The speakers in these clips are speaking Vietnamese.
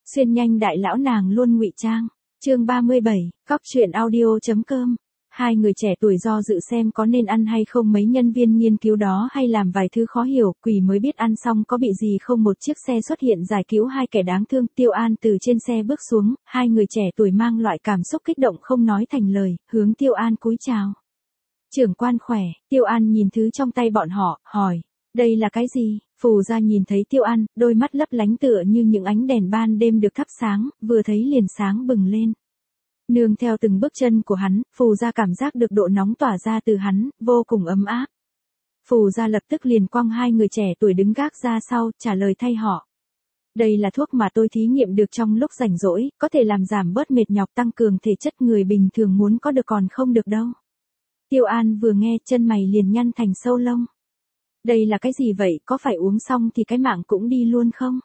Xuyên nhanh đại lão nàng luôn ngụy trang. Chương 37, Cóc truyện audio.com. Hai người trẻ tuổi do dự xem có nên ăn hay không, mấy nhân viên nghiên cứu đó hay làm vài thứ khó hiểu, quỷ mới biết ăn xong có bị gì không. Một chiếc xe xuất hiện giải cứu hai kẻ đáng thương, Tiêu An từ trên xe bước xuống, hai người trẻ tuổi mang loại cảm xúc kích động không nói thành lời, hướng Tiêu An cúi chào. Trưởng quan khỏe, Tiêu An nhìn thứ trong tay bọn họ, hỏi, đây là cái gì? Phù gia nhìn thấy Tiêu An, đôi mắt lấp lánh tựa như những ánh đèn ban đêm được thắp sáng, vừa thấy liền sáng bừng lên. Nương theo từng bước chân của hắn, Phù gia cảm giác được độ nóng tỏa ra từ hắn, vô cùng ấm áp. Phù gia lập tức liền quăng hai người trẻ tuổi đứng gác ra sau, trả lời thay họ. Đây là thuốc mà tôi thí nghiệm được trong lúc rảnh rỗi, có thể làm giảm bớt mệt nhọc, tăng cường thể chất, người bình thường muốn có được còn không được đâu. Tiêu An vừa nghe chân mày liền nhăn thành sâu lông. Đây là cái gì vậy, có phải uống xong thì cái mạng cũng đi luôn không?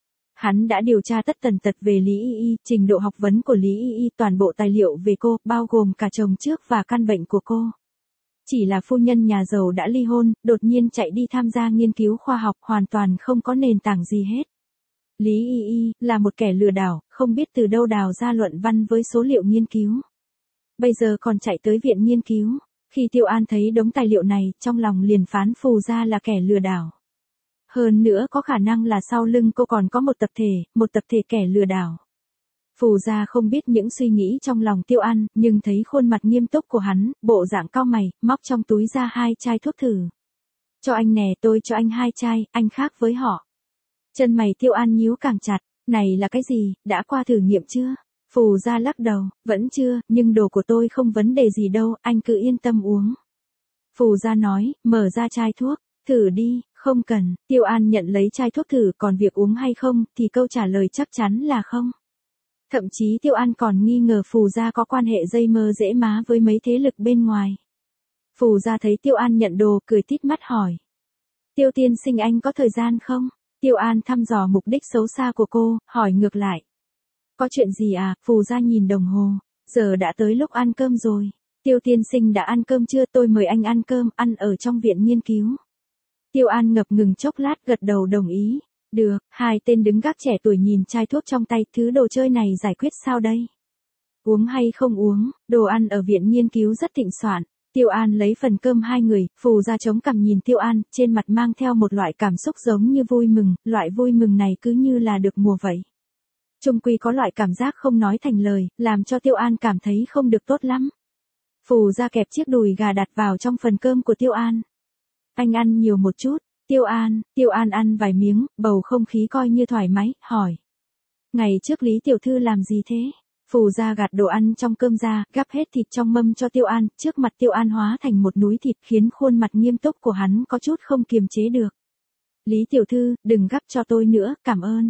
Hắn đã điều tra tất tần tật về Lý Y Y, trình độ học vấn của Lý Y Y, toàn bộ tài liệu về cô, bao gồm cả chồng trước và căn bệnh của cô. Chỉ là phu nhân nhà giàu đã ly hôn, đột nhiên chạy đi tham gia nghiên cứu khoa học, hoàn toàn không có nền tảng gì hết. Lý Y Y là một kẻ lừa đảo, không biết từ đâu đào ra luận văn với số liệu nghiên cứu. Bây giờ còn chạy tới viện nghiên cứu. Khi Tiêu An thấy đống tài liệu này, trong lòng liền phán Phù gia là kẻ lừa đảo. Hơn nữa có khả năng là sau lưng cô còn có một tập thể kẻ lừa đảo. Phù gia không biết những suy nghĩ trong lòng Tiêu An, nhưng thấy khuôn mặt nghiêm túc của hắn, bộ dạng cau mày, móc trong túi ra 2 chai thuốc thử. Cho anh nè, tôi cho anh 2 chai, anh khác với họ. Chân mày Tiêu An nhíu càng chặt, này là cái gì, đã qua thử nghiệm chưa? Phù gia lắc đầu, vẫn chưa, nhưng đồ của tôi không vấn đề gì đâu, anh cứ yên tâm uống. Phù gia nói, mở ra chai thuốc, thử đi, không cần. Tiêu An nhận lấy chai thuốc thử, còn việc uống hay không, thì câu trả lời chắc chắn là không. Thậm chí Tiêu An còn nghi ngờ Phù gia có quan hệ dây mơ rễ má với mấy thế lực bên ngoài. Phù gia thấy Tiêu An nhận đồ, cười tít mắt hỏi. Tiêu tiên sinh, anh có thời gian không? Tiêu An thăm dò mục đích xấu xa của cô, hỏi ngược lại. Có chuyện gì à? Phù gia nhìn đồng hồ, giờ đã tới lúc ăn cơm rồi. Tiêu tiên sinh đã ăn cơm chưa? Tôi mời anh ăn cơm, ăn ở trong viện nghiên cứu. Tiêu An ngập ngừng chốc lát gật đầu đồng ý. Được, hai tên đứng gác trẻ tuổi nhìn chai thuốc trong tay, thứ đồ chơi này giải quyết sao đây? Uống hay không uống? Đồ ăn ở viện nghiên cứu rất thịnh soạn. Tiêu An lấy phần cơm hai người, Phù gia chống cằm nhìn Tiêu An, trên mặt mang theo một loại cảm xúc giống như vui mừng, loại vui mừng này cứ như là được mùa vậy. Chung quy có loại cảm giác không nói thành lời, làm cho Tiêu An cảm thấy không được tốt lắm. Phù gia kẹp chiếc đùi gà đặt vào trong phần cơm của Tiêu An. Anh ăn nhiều một chút. Tiêu An ăn vài miếng, bầu không khí coi như thoải mái, hỏi. Ngày trước Lý tiểu thư làm gì thế? Phù gia gạt đồ ăn trong cơm ra, gắp hết thịt trong mâm cho Tiêu An, trước mặt Tiêu An hóa thành một núi thịt, khiến khuôn mặt nghiêm túc của hắn có chút không kiềm chế được. Lý tiểu thư, đừng gắp cho tôi nữa, cảm ơn.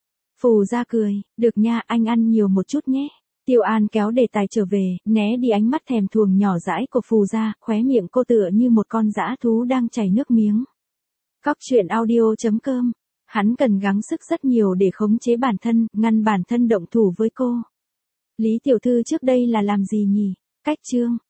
Phù gia cười, được nha, anh ăn nhiều một chút nhé. Tiêu An kéo đề tài trở về, né đi ánh mắt thèm thuồng nhỏ dãi của Phù gia, khóe miệng cô tựa như một con dã thú đang chảy nước miếng. Cóc truyện audio.com. Hắn cần gắng sức rất nhiều để khống chế bản thân, ngăn bản thân động thủ với cô. Lý tiểu thư trước đây là làm gì nhỉ? Cách chương.